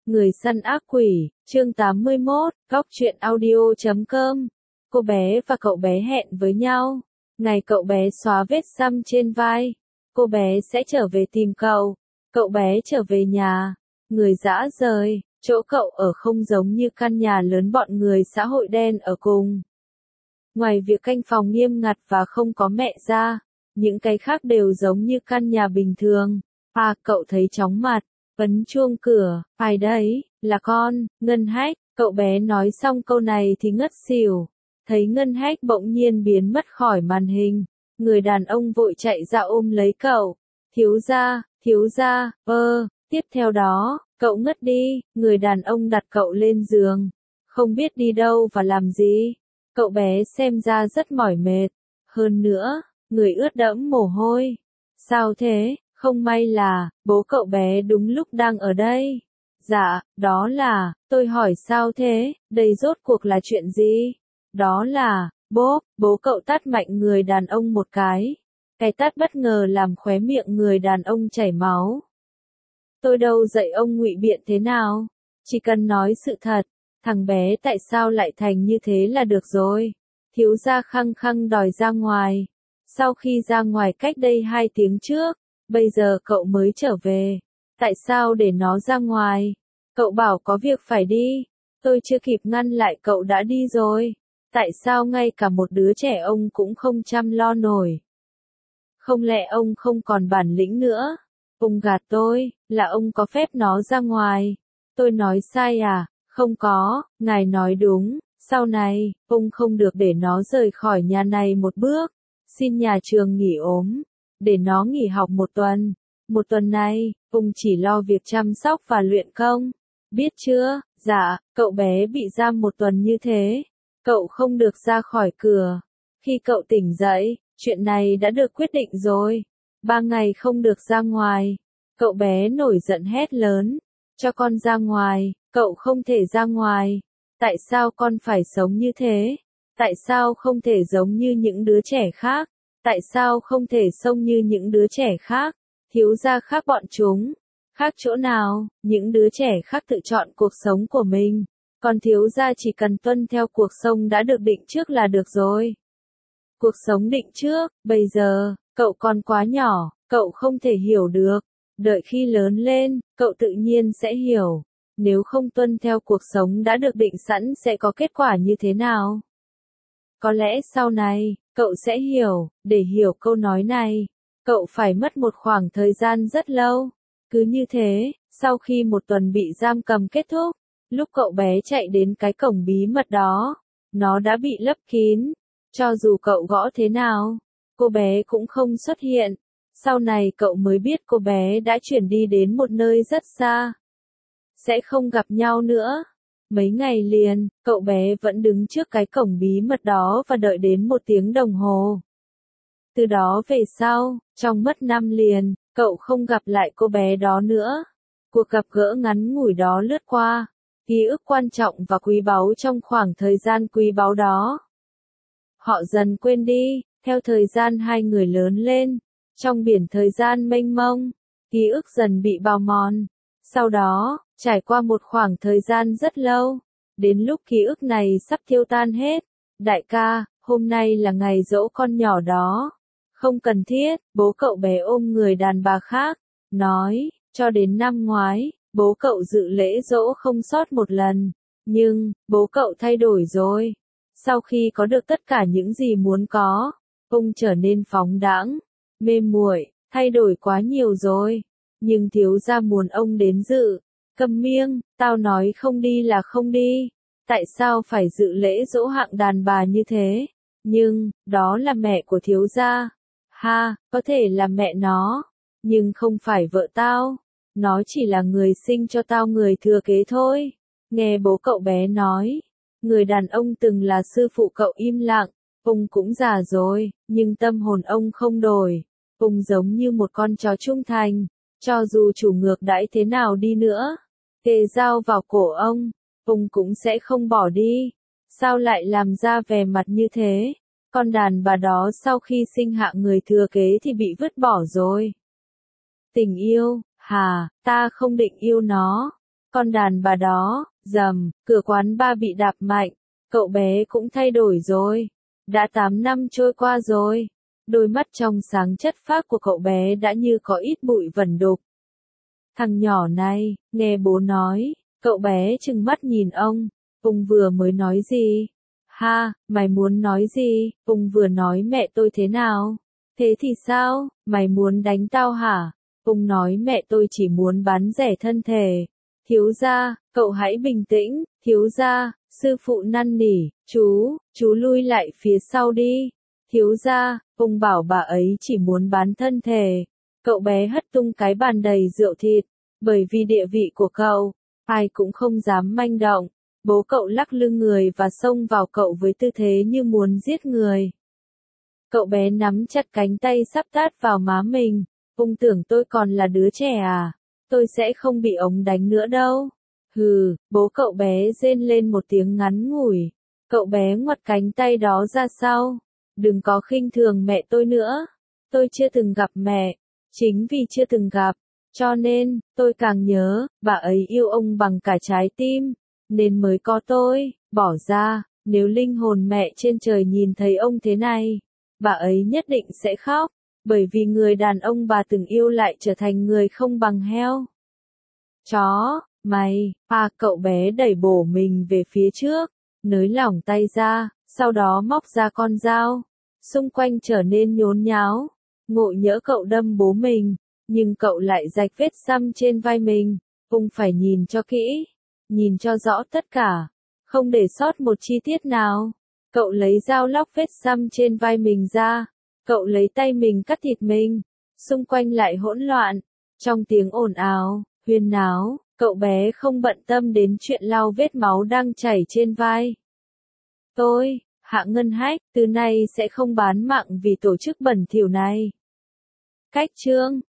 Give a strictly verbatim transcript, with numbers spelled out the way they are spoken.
Người săn ác quỷ, chương tám mươi mốt, góc truyện audio chấm com. Cô bé và cậu bé hẹn với nhau. Ngày cậu bé xóa vết xăm trên vai, cô bé sẽ trở về tìm cậu. Cậu bé trở về nhà, người dã rời, chỗ cậu ở không giống như căn nhà lớn bọn người xã hội đen ở cùng. Ngoài việc canh phòng nghiêm ngặt và không có mẹ ra, những cái khác đều giống như căn nhà bình thường. À, cậu thấy chóng mặt, ấn chuông cửa, ai đấy, là con, Ngân Hách. Cậu bé nói xong câu này thì ngất xỉu. Thấy Ngân Hách bỗng nhiên biến mất khỏi màn hình, người đàn ông vội chạy ra ôm lấy cậu. Thiếu gia, thiếu gia, ơ, tiếp theo đó, cậu ngất đi, người đàn ông đặt cậu lên giường. Không biết đi đâu và làm gì. Cậu bé xem ra rất mỏi mệt. Hơn nữa, người ướt đẫm mồ hôi. Sao thế? Không may là, bố cậu bé đúng lúc đang ở đây. Dạ, đó là, tôi hỏi sao thế, đây rốt cuộc là chuyện gì? Đó là, bố, bố cậu tát mạnh người đàn ông một cái. Cái tát bất ngờ làm khóe miệng người đàn ông chảy máu. Tôi đâu dạy ông ngụy biện thế nào? Chỉ cần nói sự thật, thằng bé tại sao lại thành như thế là được rồi. Thiếu gia khăng khăng đòi ra ngoài. Sau khi ra ngoài cách đây hai tiếng trước, bây giờ cậu mới trở về. Tại sao để nó ra ngoài? Cậu bảo có việc phải đi. Tôi chưa kịp ngăn lại cậu đã đi rồi. Tại sao ngay cả một đứa trẻ ông cũng không chăm lo nổi? Không lẽ ông không còn bản lĩnh nữa? Ông gạt tôi, là ông có phép nó ra ngoài. Tôi nói sai à? Không có, ngài nói đúng. Sau này, ông không được để nó rời khỏi nhà này một bước. Xin nhà trường nghỉ ốm. Để nó nghỉ học một tuần. Một tuần này, ông chỉ lo việc chăm sóc và luyện công. Biết chưa? Dạ, cậu bé bị giam một tuần như thế. Cậu không được ra khỏi cửa. Khi cậu tỉnh dậy, chuyện này đã được quyết định rồi. Ba ngày không được ra ngoài. Cậu bé nổi giận hét lớn. Cho con ra ngoài, cậu không thể ra ngoài. Tại sao con phải sống như thế? Tại sao không thể giống như những đứa trẻ khác? Tại sao không thể xông như những đứa trẻ khác? Thiếu gia khác bọn chúng. Khác chỗ nào? Những đứa trẻ khác tự chọn cuộc sống của mình. Còn thiếu gia chỉ cần tuân theo cuộc sống đã được định trước là được rồi. Cuộc sống định trước, bây giờ, cậu còn quá nhỏ, cậu không thể hiểu được. Đợi khi lớn lên, cậu tự nhiên sẽ hiểu. Nếu không tuân theo cuộc sống đã được định sẵn sẽ có kết quả như thế nào? Có lẽ sau này, cậu sẽ hiểu. Để hiểu câu nói này, cậu phải mất một khoảng thời gian rất lâu. Cứ như thế, sau khi một tuần bị giam cầm kết thúc, lúc cậu bé chạy đến cái cổng bí mật đó, nó đã bị lấp kín. Cho dù cậu gõ thế nào, cô bé cũng không xuất hiện. Sau này cậu mới biết cô bé đã chuyển đi đến một nơi rất xa. Sẽ không gặp nhau nữa. Mấy ngày liền, cậu bé vẫn đứng trước cái cổng bí mật đó và đợi đến một tiếng đồng hồ. Từ đó về sau, trong mất năm liền, cậu không gặp lại cô bé đó nữa. Cuộc gặp gỡ ngắn ngủi đó lướt qua, ký ức quan trọng và quý báu trong khoảng thời gian quý báu đó. Họ dần quên đi, theo thời gian hai người lớn lên, trong biển thời gian mênh mông, ký ức dần bị bào mòn. Sau đó, trải qua một khoảng thời gian rất lâu, đến lúc ký ức này sắp tiêu tan hết. Đại ca, hôm nay là ngày giỗ con nhỏ đó. Không cần thiết, bố cậu bé ôm người đàn bà khác, nói, cho đến năm ngoái, bố cậu dự lễ giỗ không sót một lần. Nhưng, bố cậu thay đổi rồi. Sau khi có được tất cả những gì muốn có, ông trở nên phóng đãng, mê muội, thay đổi quá nhiều rồi. Nhưng thiếu gia muốn ông đến dự. Câm miệng, tao nói không đi là không đi. Tại sao phải dự lễ giỗ hạng đàn bà như thế? Nhưng, đó là mẹ của thiếu gia. Ha, có thể là mẹ nó, nhưng không phải vợ tao. Nó chỉ là người sinh cho tao người thừa kế thôi. Nghe bố cậu bé nói, người đàn ông từng là sư phụ cậu im lặng. Ông cũng già rồi, nhưng tâm hồn ông không đổi. Ông giống như một con chó trung thành. Cho dù chủ ngược đãi thế nào đi nữa, kề dao vào cổ ông, ông cũng sẽ không bỏ đi. Sao lại làm ra vẻ mặt như thế? Con đàn bà đó sau khi sinh hạ người thừa kế thì bị vứt bỏ rồi. Tình yêu, hà, ta không định yêu nó. Con đàn bà đó, rầm, cửa quán bar bị đạp mạnh. Cậu bé cũng thay đổi rồi. Đã tám năm trôi qua rồi. Đôi mắt trong sáng chất phác của cậu bé đã như có ít bụi vẩn đục. Thằng nhỏ này, nghe bố nói, cậu bé trừng mắt nhìn ông. Ông vừa mới nói gì? Ha, mày muốn nói gì? Ông vừa nói mẹ tôi thế nào? Thế thì sao? Mày muốn đánh tao hả? Ông nói mẹ tôi chỉ muốn bán rẻ thân thể. Thiếu gia, cậu hãy bình tĩnh. Thiếu gia, sư phụ năn nỉ, chú, chú lui lại phía sau đi. Thiếu gia, ông bảo bà ấy chỉ muốn bán thân thể. Cậu bé hất tung cái bàn đầy rượu thịt. Bởi vì địa vị của cậu, ai cũng không dám manh động. Bố cậu lắc lưng người và xông vào cậu với tư thế như muốn giết người. Cậu bé nắm chặt cánh tay sắp tát vào má mình. Ông tưởng tôi còn là đứa trẻ à? Tôi sẽ không bị ông đánh nữa đâu. Hừ, bố cậu bé rên lên một tiếng ngắn ngủi. Cậu bé ngoặt cánh tay đó ra sau. Đừng có khinh thường mẹ tôi nữa. Tôi chưa từng gặp mẹ. Chính vì chưa từng gặp, cho nên, tôi càng nhớ, bà ấy yêu ông bằng cả trái tim. Nên mới có tôi, bỏ ra, nếu linh hồn mẹ trên trời nhìn thấy ông thế này, bà ấy nhất định sẽ khóc, bởi vì người đàn ông bà từng yêu lại trở thành người không bằng heo. Chó, mày, à cậu bé đẩy bổ mình về phía trước, nới lỏng tay ra, sau đó móc ra con dao. Xung quanh trở nên nhốn nháo, ngộ nhỡ cậu đâm bố mình, nhưng cậu lại rạch vết xăm trên vai mình. Ông phải nhìn cho kỹ. Nhìn cho rõ tất cả, không để sót một chi tiết nào. Cậu lấy dao lóc vết xăm trên vai mình ra, cậu lấy tay mình cắt thịt mình, xung quanh lại hỗn loạn, trong tiếng ồn ào, huyên náo, cậu bé không bận tâm đến chuyện lau vết máu đang chảy trên vai. Tôi, Hạ Ngân Hách, từ nay sẽ không bán mạng vì tổ chức bẩn thỉu này. Cách chương